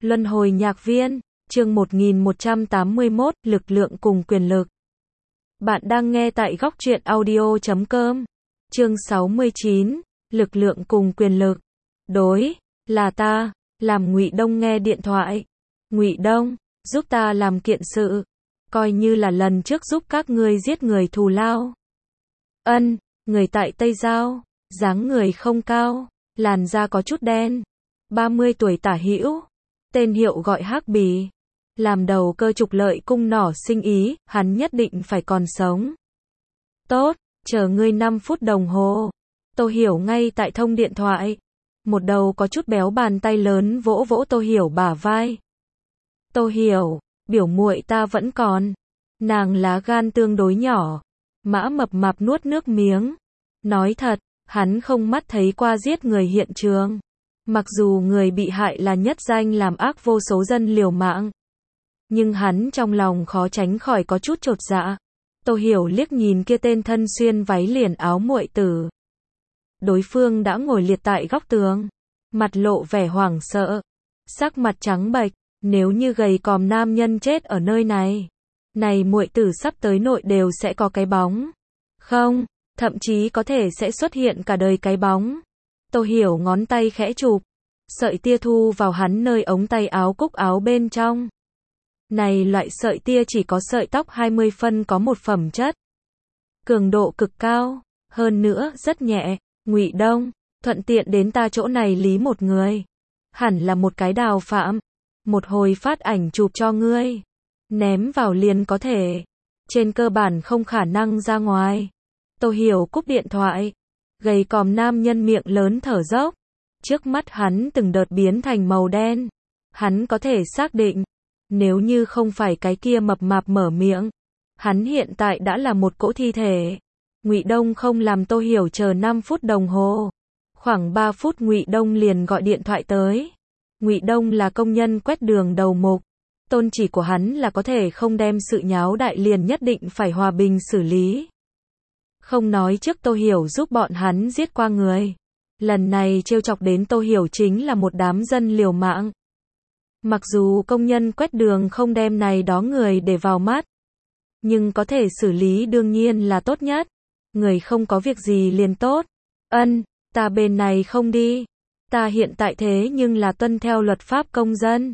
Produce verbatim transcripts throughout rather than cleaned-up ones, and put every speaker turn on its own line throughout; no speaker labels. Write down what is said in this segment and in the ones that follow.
Luân hồi nhạc viên, chương một nghìn một trăm tám mươi mốt, lực lượng cùng quyền lực. Bạn đang nghe tại góc truyện audio chấm com. Chương sáu mươi chín, lực lượng cùng quyền lực. Đối, là ta, làm Ngụy Đông nghe điện thoại. Ngụy Đông, giúp ta làm kiện sự, coi như là lần trước giúp các ngươi giết người thù lao. Ân, người tại Tây Giao, dáng người không cao, làn da có chút đen, ba mươi tuổi tả hữu, tên hiệu gọi Hắc Bì, làm đầu cơ trục lợi cung nỏ sinh ý, hắn nhất định phải còn sống. Tốt, chờ ngươi năm phút đồng hồ. Tô Hiểu ngay tại thông điện thoại. Một đầu có chút béo bàn tay lớn vỗ vỗ Tô Hiểu bả vai. Tô Hiểu, biểu muội ta vẫn còn. Nàng lá gan tương đối nhỏ. Mã Mập Mạp nuốt nước miếng. Nói thật, hắn không mắt thấy qua giết người hiện trường. Mặc dù người bị hại là nhất danh làm ác vô số dân liều mạng, nhưng hắn trong lòng khó tránh khỏi có chút chột dạ. Tô Hiểu liếc nhìn kia tên thân xuyên váy liền áo muội tử. Đối phương đã ngồi liệt tại góc tường, mặt lộ vẻ hoảng sợ, sắc mặt trắng bệch, nếu như gầy còm nam nhân chết ở nơi này, này muội tử sắp tới nội đều sẽ có cái bóng. Không, thậm chí có thể sẽ xuất hiện cả đời cái bóng. Tô Hiểu ngón tay khẽ chụp, sợi tia thu vào hắn nơi ống tay áo cúc áo bên trong. Này loại sợi tia chỉ có sợi tóc hai mươi phân có một phẩm chất, cường độ cực cao, hơn nữa rất nhẹ. Ngụy Đông, thuận tiện đến ta chỗ này lý một người, hẳn là một cái đào phạm, một hồi phát ảnh chụp cho ngươi, ném vào liền có thể, trên cơ bản không khả năng ra ngoài. Tô Hiểu cúp điện thoại. Gầy còm nam nhân miệng lớn thở dốc, trước mắt hắn từng đợt biến thành màu đen. Hắn có thể xác định, nếu như không phải cái kia mập mạp mở miệng, hắn hiện tại đã là một cỗ thi thể. Ngụy Đông không làm Tô Hiểu chờ năm phút đồng hồ. Khoảng ba phút Ngụy Đông liền gọi điện thoại tới. Ngụy Đông là công nhân quét đường đầu mục. Tôn chỉ của hắn là có thể không đem sự nháo đại liền nhất định phải hòa bình xử lý. Không nói trước Tô Hiểu giúp bọn hắn giết qua người. Lần này trêu chọc đến Tô Hiểu chính là một đám dân liều mạng. Mặc dù công nhân quét đường không đem này đó người để vào mắt, nhưng có thể xử lý đương nhiên là tốt nhất. Người không có việc gì liền tốt. Ân, ta bên này không đi. Ta hiện tại thế nhưng là tuân theo luật pháp công dân.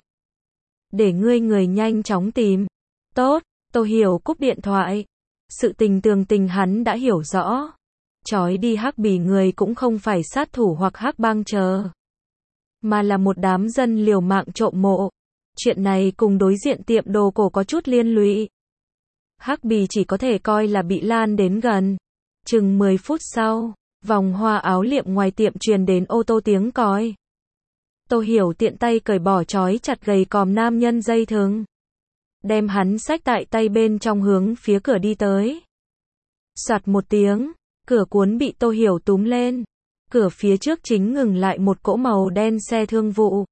Để ngươi người nhanh chóng tìm. Tốt, Tô Hiểu cúp điện thoại. Sự tình tường tình hắn đã hiểu rõ. Chói đi Hắc Bì người cũng không phải sát thủ hoặc hắc bang chờ, mà là một đám dân liều mạng trộm mộ. Chuyện này cùng đối diện tiệm đồ cổ có chút liên lụy. Hắc Bì chỉ có thể coi là bị lan đến gần. Chừng mười phút sau, vòng hoa áo liệm ngoài tiệm truyền đến ô tô tiếng còi. Tô Hiểu tiện tay cởi bỏ trói chặt gầy còm nam nhân dây thừng, đem hắn xách tại tay bên trong hướng phía cửa đi tới. Soạt một tiếng, cửa cuốn bị Tô Hiểu túm lên. Cửa phía trước chính ngừng lại một cỗ màu đen xe thương vụ.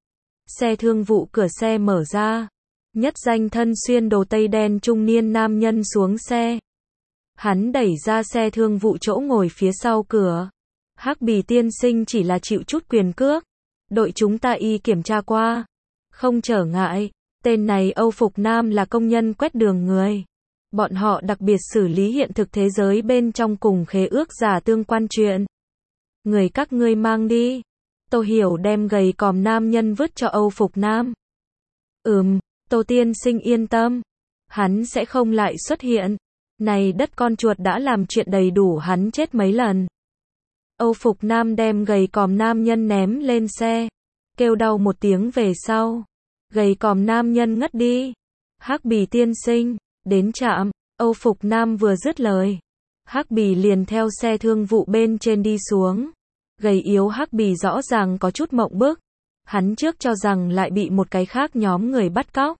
Xe thương vụ cửa xe mở ra. Nhất danh thân xuyên đồ tây đen trung niên nam nhân xuống xe. Hắn đẩy ra xe thương vụ chỗ ngồi phía sau cửa. Hắc Bì tiên sinh chỉ là chịu chút quyền cước. Đội chúng ta y kiểm tra qua. Không trở ngại. Tên này Âu Phục Nam là công nhân quét đường người. Bọn họ đặc biệt xử lý hiện thực thế giới bên trong cùng khế ước giả tương quan chuyện. Người các ngươi mang đi. Tô Hiểu đem gầy còm nam nhân vứt cho Âu Phục Nam. Ừm, Tô tiên sinh yên tâm. Hắn sẽ không lại xuất hiện. Này đất con chuột đã làm chuyện đầy đủ hắn chết mấy lần. Âu Phục Nam đem gầy còm nam nhân ném lên xe. Kêu đau một tiếng về sau. Gầy còm nam nhân ngất đi. Hắc Bì tiên sinh, đến trạm. Âu Phục Nam vừa dứt lời, Hắc Bì liền theo xe thương vụ bên trên đi xuống. Gầy yếu Hắc Bì rõ ràng có chút mộng bức. Hắn trước cho rằng lại bị một cái khác nhóm người bắt cóc.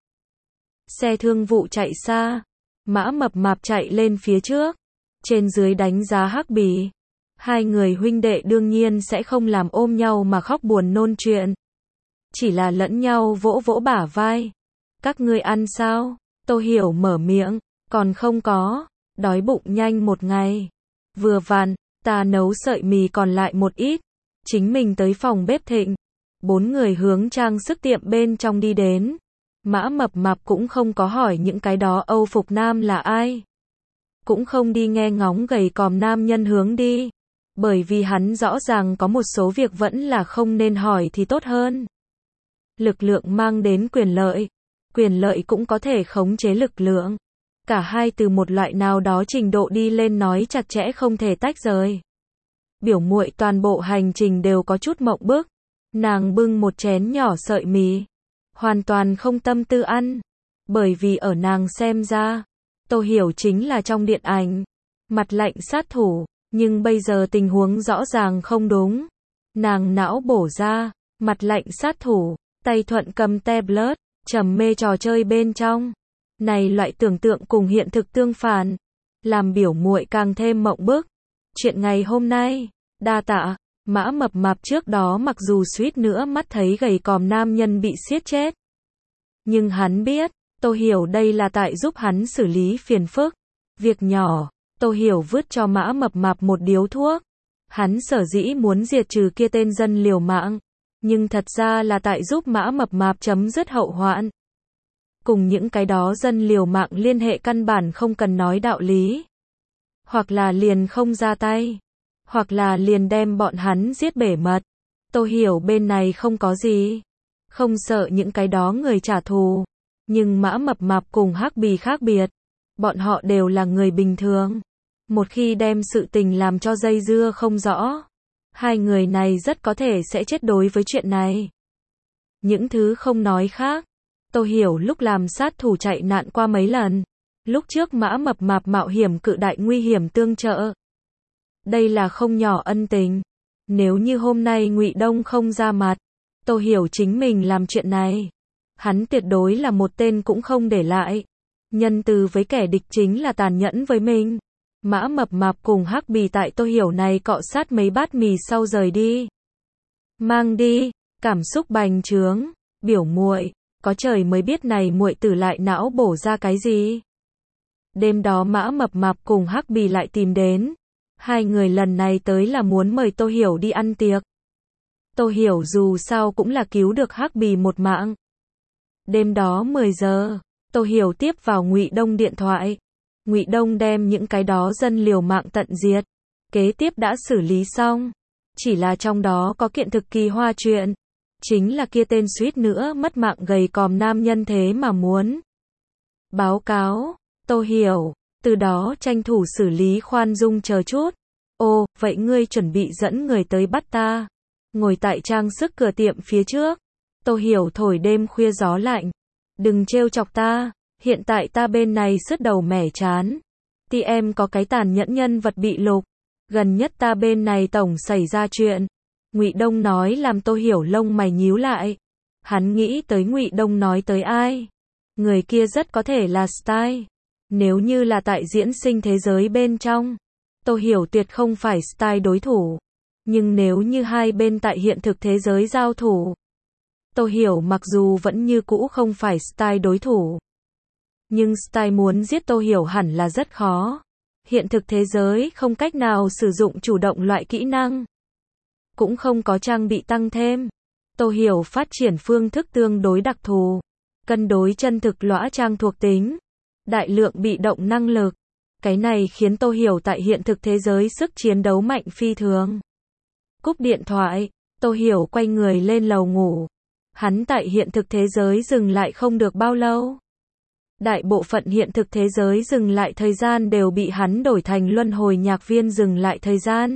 Xe thương vụ chạy xa. Mã Mập Mạp chạy lên phía trước. Trên dưới đánh giá Hắc Bì. Hai người huynh đệ đương nhiên sẽ không làm ôm nhau mà khóc buồn nôn chuyện. Chỉ là lẫn nhau vỗ vỗ bả vai. Các ngươi ăn sao? Tô Hiểu mở miệng. Còn không có. Đói bụng nhanh một ngày. Vừa vặn, ta nấu sợi mì còn lại một ít. Chính mình tới phòng bếp thịnh. Bốn người hướng trang sức tiệm bên trong đi đến. Mã Mập Mạp cũng không có hỏi những cái đó Âu phục nam là ai. Cũng không đi nghe ngóng gầy còm nam nhân hướng đi. Bởi vì hắn rõ ràng có một số việc vẫn là không nên hỏi thì tốt hơn. Lực lượng mang đến quyền lợi. Quyền lợi cũng có thể khống chế lực lượng. Cả hai từ một loại nào đó trình độ đi lên nói chặt chẽ không thể tách rời. Biểu muội toàn bộ hành trình đều có chút mộng bức. Nàng bưng một chén nhỏ sợi mì. Hoàn toàn không tâm tư ăn. Bởi vì ở nàng xem ra, Tô Hiểu chính là trong điện ảnh. Mặt lạnh sát thủ. Nhưng bây giờ tình huống rõ ràng không đúng. Nàng não bổ ra. Mặt lạnh sát thủ. Tay thuận cầm tablet. Trầm mê trò chơi bên trong. Này loại tưởng tượng cùng hiện thực tương phản. Làm biểu muội càng thêm mộng bức. Chuyện ngày hôm nay. Đa tạ. Mã Mập Mạp trước đó mặc dù suýt nữa mắt thấy gầy còm nam nhân bị siết chết. Nhưng hắn biết, Tô Hiểu đây là tại giúp hắn xử lý phiền phức. Việc nhỏ, Tô Hiểu vứt cho Mã Mập Mạp một điếu thuốc. Hắn sở dĩ muốn diệt trừ kia tên dân liều mạng. Nhưng thật ra là tại giúp Mã Mập Mạp chấm dứt hậu hoạn. Cùng những cái đó dân liều mạng liên hệ căn bản không cần nói đạo lý. Hoặc là liền không ra tay. Hoặc là liền đem bọn hắn giết bể mật. Tô Hiểu bên này không có gì. Không sợ những cái đó người trả thù. Nhưng Mã Mập Mạp cùng Hắc Bì khác biệt. Bọn họ đều là người bình thường. Một khi đem sự tình làm cho dây dưa không rõ. Hai người này rất có thể sẽ chết đối với chuyện này. Những thứ không nói khác. Tô Hiểu lúc làm sát thủ chạy nạn qua mấy lần. Lúc trước Mã Mập Mạp mạo hiểm cự đại nguy hiểm tương trợ. Đây là không nhỏ ân tình. Nếu như hôm nay Ngụy Đông không ra mặt, Tô Hiểu chính mình làm chuyện này. Hắn tuyệt đối là một tên cũng không để lại. Nhân từ với kẻ địch chính là tàn nhẫn với mình. Mã Mập Mạp cùng Hắc Bì tại Tô Hiểu này cọ sát mấy bát mì sau rời đi. Mang đi, cảm xúc bành trướng, biểu muội, có trời mới biết này muội tử lại não bổ ra cái gì. Đêm đó Mã Mập Mạp cùng Hắc Bì lại tìm đến. Hai người lần này tới là muốn mời Tô Hiểu đi ăn tiệc. Tô Hiểu dù sao cũng là cứu được Hắc Bì một mạng. Đêm đó mười giờ, Tô Hiểu tiếp vào Ngụy Đông điện thoại. Ngụy Đông đem những cái đó dân liều mạng tận diệt. Kế tiếp đã xử lý xong. Chỉ là trong đó có kiện thực kỳ hoa chuyện. Chính là kia tên suýt nữa mất mạng gầy còm nam nhân thế mà muốn báo cáo. Tô Hiểu, từ đó tranh thủ xử lý khoan dung chờ chút. Ồ, vậy ngươi chuẩn bị dẫn người tới bắt ta. Ngồi tại trang sức cửa tiệm phía trước. Tô Hiểu thổi đêm khuya gió lạnh. Đừng trêu chọc ta. Hiện tại ta bên này sứt đầu mẻ chán. Ti em có cái tàn nhẫn nhân vật bị lục. Gần nhất ta bên này tổng xảy ra chuyện. Ngụy Đông nói làm Tô Hiểu lông mày nhíu lại. Hắn nghĩ tới Ngụy Đông nói tới ai. Người kia rất có thể là Style. Nếu như là tại diễn sinh thế giới bên trong, Tô Hiểu tuyệt không phải Style đối thủ. Nhưng nếu như hai bên tại hiện thực thế giới giao thủ, Tô Hiểu mặc dù vẫn như cũ không phải Style đối thủ. Nhưng Style muốn giết Tô Hiểu hẳn là rất khó. Hiện thực thế giới không cách nào sử dụng chủ động loại kỹ năng. Cũng không có trang bị tăng thêm. Tô Hiểu phát triển phương thức tương đối đặc thù. Cân đối chân thực lõa trang thuộc tính. Đại lượng bị động năng lực. Cái này khiến Tô Hiểu tại hiện thực thế giới sức chiến đấu mạnh phi thường. Cúp điện thoại, Tô Hiểu quay người lên lầu ngủ. Hắn tại hiện thực thế giới dừng lại không được bao lâu. Đại bộ phận hiện thực thế giới dừng lại thời gian đều bị hắn đổi thành luân hồi nhạc viên dừng lại thời gian.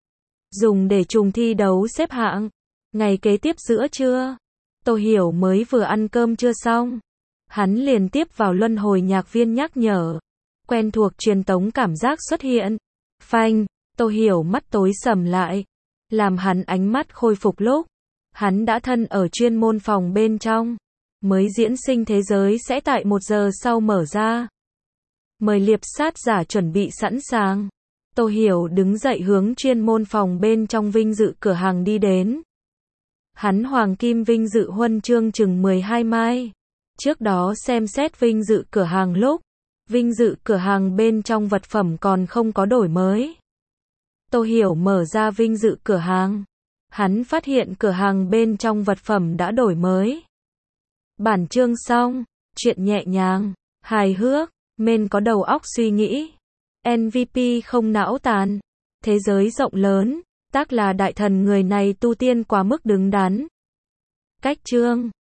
Dùng để trùng thi đấu xếp hạng. Ngày kế tiếp giữa trưa, Tô Hiểu mới vừa ăn cơm trưa xong. Hắn liền tiếp vào luân hồi nhạc viên nhắc nhở. Quen thuộc truyền tống cảm giác xuất hiện. Phanh, Tô Hiểu mắt tối sầm lại. Làm hắn ánh mắt khôi phục lúc. Hắn đã thân ở chuyên môn phòng bên trong. Mới diễn sinh thế giới sẽ tại một giờ sau mở ra. Mời liệp sát giả chuẩn bị sẵn sàng. Tô Hiểu đứng dậy hướng chuyên môn phòng bên trong vinh dự cửa hàng đi đến. Hắn hoàng kim vinh dự huân chương chừng mười hai mai. Trước đó xem xét vinh dự cửa hàng lúc, vinh dự cửa hàng bên trong vật phẩm còn không có đổi mới. Tô Hiểu mở ra vinh dự cửa hàng. Hắn phát hiện cửa hàng bên trong vật phẩm đã đổi mới. Bản chương xong, chuyện nhẹ nhàng, hài hước, men có đầu óc suy nghĩ. em vê pê không não tàn. Thế giới rộng lớn, tác là đại thần người này tu tiên quá mức đứng đắn. Cách chương